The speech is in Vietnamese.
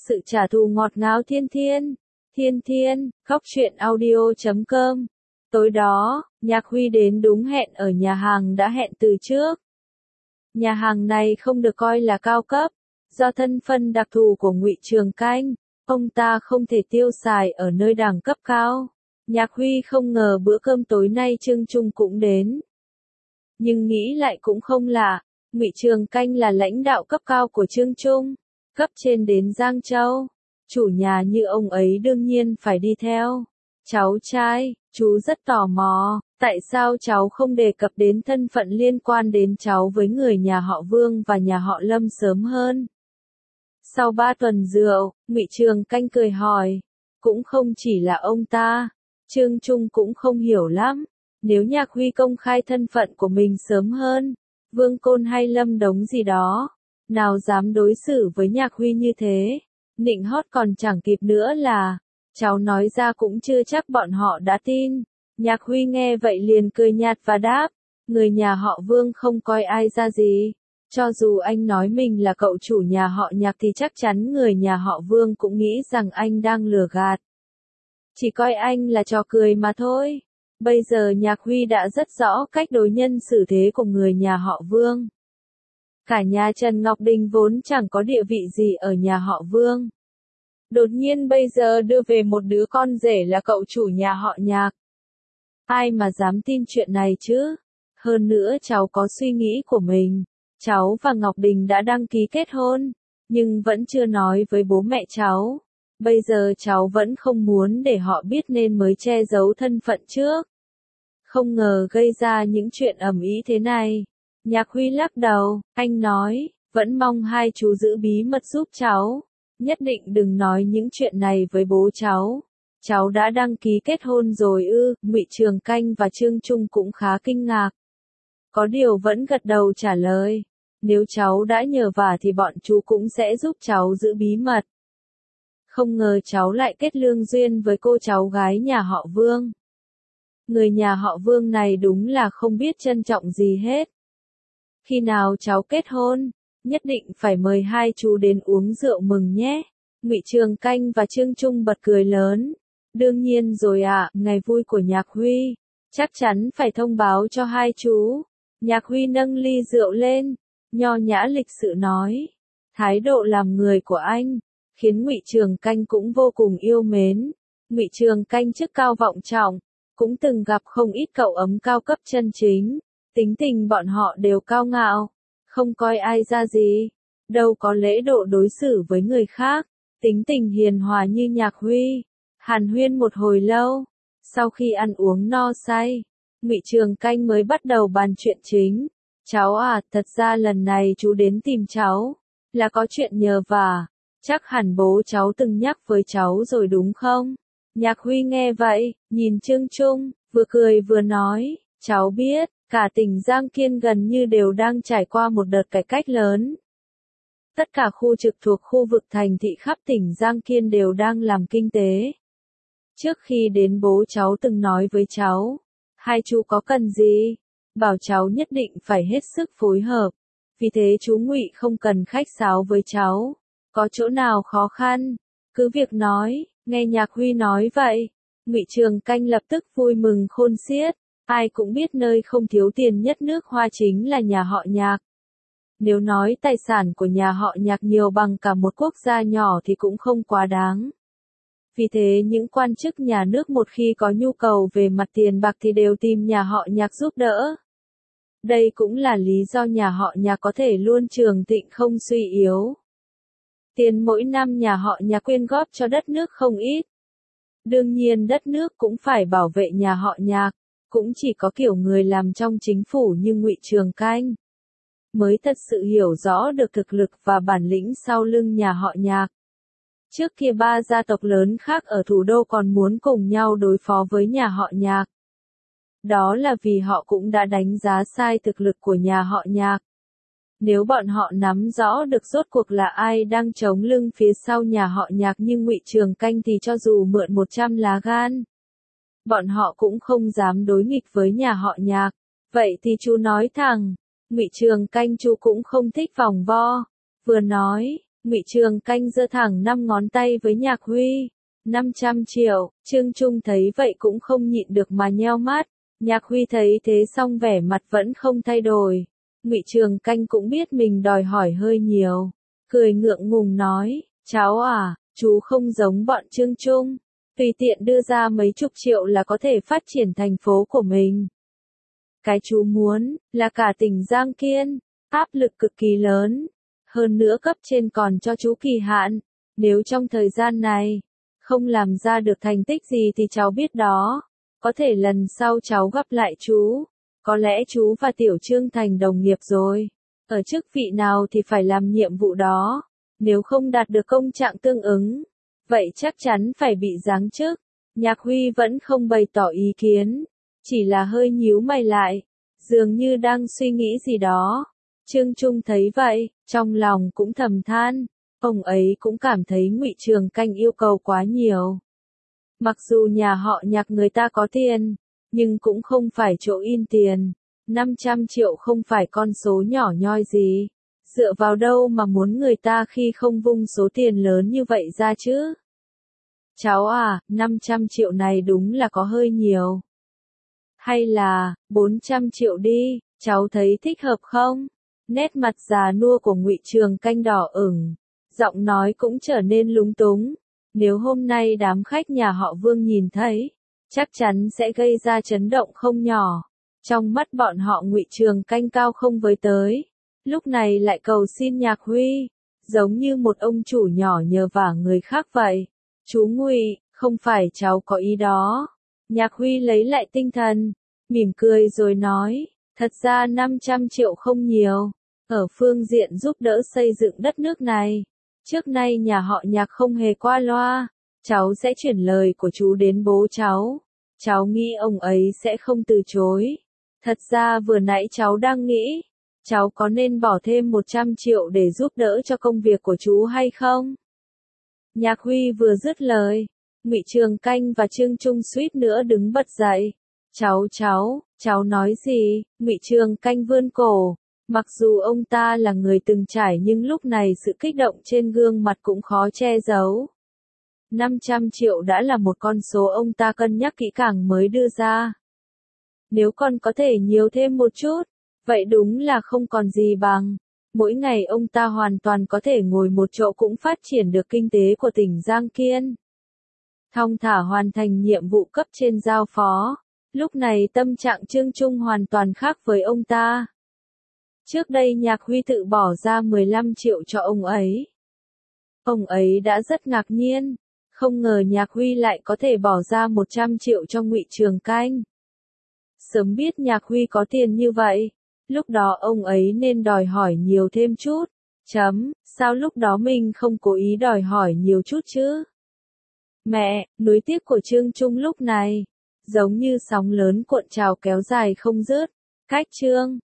sự trả thù ngọt ngào Thiên Thiên. Thiên Thiên, khóc truyện audio.com. Tối đó, Nhạc Huy đến đúng hẹn ở nhà hàng đã hẹn từ trước. Nhà hàng này không được coi là cao cấp, do thân phận đặc thù của Ngụy Trường Canh, ông ta không thể tiêu xài ở nơi đẳng cấp cao. Nhạc Huy không ngờ bữa cơm tối nay Trương Trung cũng đến. Nhưng nghĩ lại cũng không lạ, Ngụy Trường Canh là lãnh đạo cấp cao của Trương Trung, cấp trên đến Giang Châu. Chủ nhà như ông ấy đương nhiên phải đi theo. Cháu trai, chú rất tò mò, tại sao cháu không đề cập đến thân phận liên quan đến cháu với người nhà họ Vương và nhà họ Lâm sớm hơn? Sau 3 tuần rượu, Ngụy Trường Canh cười hỏi. Cũng không chỉ là ông ta, Trương Trung cũng không hiểu lắm. Nếu Nhạc Huy công khai thân phận của mình sớm hơn, Vương Côn hay Lâm Đống gì đó, nào dám đối xử với Nhạc Huy như thế. Nịnh hót còn chẳng kịp nữa là, cháu nói ra cũng chưa chắc bọn họ đã tin. Nhạc Huy nghe vậy liền cười nhạt và đáp, người nhà họ Vương không coi ai ra gì. Cho dù anh nói mình là cậu chủ nhà họ Nhạc thì chắc chắn người nhà họ Vương cũng nghĩ rằng anh đang lừa gạt. Chỉ coi anh là trò cười mà thôi. Bây giờ Nhạc Huy đã rất rõ cách đối nhân xử thế của người nhà họ Vương. Cả nhà Trần Ngọc Đình vốn chẳng có địa vị gì ở nhà họ Vương. Đột nhiên bây giờ đưa về một đứa con rể là cậu chủ nhà họ Nhạc. Ai mà dám tin chuyện này chứ? Hơn nữa cháu có suy nghĩ của mình. Cháu và Ngọc Đình đã đăng ký kết hôn, nhưng vẫn chưa nói với bố mẹ cháu. Bây giờ cháu vẫn không muốn để họ biết nên mới che giấu thân phận trước. Không ngờ gây ra những chuyện ầm ĩ thế này. Nhạc Huy lắc đầu, anh nói, vẫn mong hai chú giữ bí mật giúp cháu. Nhất định đừng nói những chuyện này với bố cháu. Cháu đã đăng ký kết hôn rồi ư? Ngụy Trường Canh và Trương Trung cũng khá kinh ngạc. Có điều vẫn gật đầu trả lời. Nếu cháu đã nhờ vả thì bọn chú cũng sẽ giúp cháu giữ bí mật. Không ngờ cháu lại kết lương duyên với cô cháu gái nhà họ Vương. Người nhà họ Vương này đúng là không biết trân trọng gì hết. Khi nào cháu kết hôn, nhất định phải mời hai chú đến uống rượu mừng nhé. Ngụy Trường Canh và Trương Trung bật cười lớn. Đương nhiên rồi ạ, ngày vui của Nhạc Huy. Chắc chắn phải thông báo cho hai chú. Nhạc Huy nâng ly rượu lên, nho nhã lịch sự nói. Thái độ làm người của anh khiến Ngụy Trường Canh cũng vô cùng yêu mến. Ngụy Trường Canh chức cao vọng trọng, cũng từng gặp không ít cậu ấm cao cấp chân chính. Tính tình bọn họ đều cao ngạo, không coi ai ra gì, đâu có lễ độ đối xử với người khác. Tính tình hiền hòa như Nhạc Huy. Hàn huyên một hồi lâu, sau khi ăn uống no say, Ngụy Trường Canh mới bắt đầu bàn chuyện chính. Cháu à, thật ra lần này chú đến tìm cháu, là có chuyện nhờ vả. Chắc hẳn bố cháu từng nhắc với cháu rồi đúng không? Nhạc Huy nghe vậy, nhìn Trương Trung, vừa cười vừa nói, cháu biết, cả tỉnh Giang Kiên gần như đều đang trải qua một đợt cải cách lớn. Tất cả khu trực thuộc khu vực thành thị khắp tỉnh Giang Kiên đều đang làm kinh tế. Trước khi đến bố cháu từng nói với cháu, hai chú có cần gì, bảo cháu nhất định phải hết sức phối hợp. Vì thế chú Ngụy không cần khách sáo với cháu. Có chỗ nào khó khăn, cứ việc nói. Nghe Nhạc Huy nói vậy, Ngụy Trường Canh lập tức vui mừng khôn xiết. Ai cũng biết nơi không thiếu tiền nhất nước Hoa chính là nhà họ Nhạc. Nếu nói tài sản của nhà họ Nhạc nhiều bằng cả một quốc gia nhỏ thì cũng không quá đáng. Vì thế những quan chức nhà nước một khi có nhu cầu về mặt tiền bạc thì đều tìm nhà họ Nhạc giúp đỡ. Đây cũng là lý do nhà họ Nhạc có thể luôn trường thịnh không suy yếu. Tiền mỗi năm nhà họ Nhạc quyên góp cho đất nước không ít. Đương nhiên đất nước cũng phải bảo vệ nhà họ Nhạc. Cũng chỉ có kiểu người làm trong chính phủ như Ngụy Trường Canh mới thật sự hiểu rõ được thực lực và bản lĩnh sau lưng nhà họ Nhạc. Trước kia ba gia tộc lớn khác ở thủ đô còn muốn cùng nhau đối phó với nhà họ Nhạc. Đó là vì họ cũng đã đánh giá sai thực lực của nhà họ Nhạc. Nếu bọn họ nắm rõ được rốt cuộc là ai đang chống lưng phía sau nhà họ Nhạc như Ngụy Trường Canh thì cho dù mượn 100 lá gan, bọn họ cũng không dám đối nghịch với nhà họ Nhạc. Vậy thì chú nói thẳng. Ngụy Trường Canh chú cũng không thích vòng vo. Vừa nói, Ngụy Trường Canh giơ thẳng 5 ngón tay với Nhạc Huy. 500 triệu, Trương Trung thấy vậy cũng không nhịn được mà nheo mắt. Nhạc Huy thấy thế xong vẻ mặt vẫn không thay đổi. Ngụy Trường Canh cũng biết mình đòi hỏi hơi nhiều. Cười ngượng ngùng nói, cháu à, chú không giống bọn Trương Trung. Tùy tiện đưa ra mấy chục triệu là có thể phát triển thành phố của mình. Cái chú muốn, là cả tỉnh Giang Kiên. Áp lực cực kỳ lớn. Hơn nữa cấp trên còn cho chú kỳ hạn. Nếu trong thời gian này, không làm ra được thành tích gì thì cháu biết đó. Có thể lần sau cháu gặp lại chú. Có lẽ chú và Tiểu Trương thành đồng nghiệp rồi. Ở chức vị nào thì phải làm nhiệm vụ đó. Nếu không đạt được công trạng tương ứng, vậy chắc chắn phải bị giáng chức. Nhạc Huy vẫn không bày tỏ ý kiến. Chỉ là hơi nhíu mày lại. Dường như đang suy nghĩ gì đó. Trương Trung thấy vậy, trong lòng cũng thầm than. Ông ấy cũng cảm thấy Ngụy Trường Canh yêu cầu quá nhiều. Mặc dù nhà họ Nhạc người ta có tiền, nhưng cũng không phải chỗ in tiền. 500 triệu không phải con số nhỏ nhoi gì. Dựa vào đâu mà muốn người ta khi không vung số tiền lớn như vậy ra chứ? Cháu à, 500 triệu này đúng là có hơi nhiều. Hay là, 400 triệu đi, cháu thấy thích hợp không? Nét mặt già nua của Ngụy Trường Canh đỏ ửng, giọng nói cũng trở nên lúng túng. Nếu hôm nay đám khách nhà họ Vương nhìn thấy, chắc chắn sẽ gây ra chấn động không nhỏ. Trong mắt bọn họ Ngụy Trường Canh cao không với tới, lúc này lại cầu xin Nhạc Huy, giống như một ông chủ nhỏ nhờ vả người khác vậy. Chú Ngụy, không phải cháu có ý đó. Nhạc Huy lấy lại tinh thần, mỉm cười rồi nói, thật ra 500 triệu không nhiều. Ở phương diện giúp đỡ xây dựng đất nước này, trước nay nhà họ Nhạc không hề qua loa. Cháu sẽ chuyển lời của chú đến bố cháu. Cháu nghĩ ông ấy sẽ không từ chối. Thật ra vừa nãy cháu đang nghĩ, cháu có nên bỏ thêm 100 triệu để giúp đỡ cho công việc của chú hay không? Nhạc Huy vừa dứt lời, Ngụy Trường Canh và Trương Trung suýt nữa đứng bật dậy. Cháu nói gì? Ngụy Trường Canh vươn cổ. Mặc dù ông ta là người từng trải nhưng lúc này sự kích động trên gương mặt cũng khó che giấu. 500 triệu đã là một con số ông ta cân nhắc kỹ càng mới đưa ra. Nếu còn có thể nhiều thêm một chút, vậy đúng là không còn gì bằng. Mỗi ngày ông ta hoàn toàn có thể ngồi một chỗ cũng phát triển được kinh tế của tỉnh Giang Kiên. Thong thả hoàn thành nhiệm vụ cấp trên giao phó. Lúc này tâm trạng Trương Trung hoàn toàn khác với ông ta. Trước đây Nhạc Huy tự bỏ ra 15 triệu cho ông ấy. Ông ấy đã rất ngạc nhiên, không ngờ Nhạc Huy lại có thể bỏ ra 100 triệu cho Ngụy Trường Canh. Sớm biết Nhạc Huy có tiền như vậy, lúc đó ông ấy nên đòi hỏi nhiều thêm chút. Sao lúc đó mình không cố ý đòi hỏi nhiều chút chứ? Mẹ, nuối tiếc của Trương Trung lúc này, giống như sóng lớn cuộn trào kéo dài không dứt. Cách Trương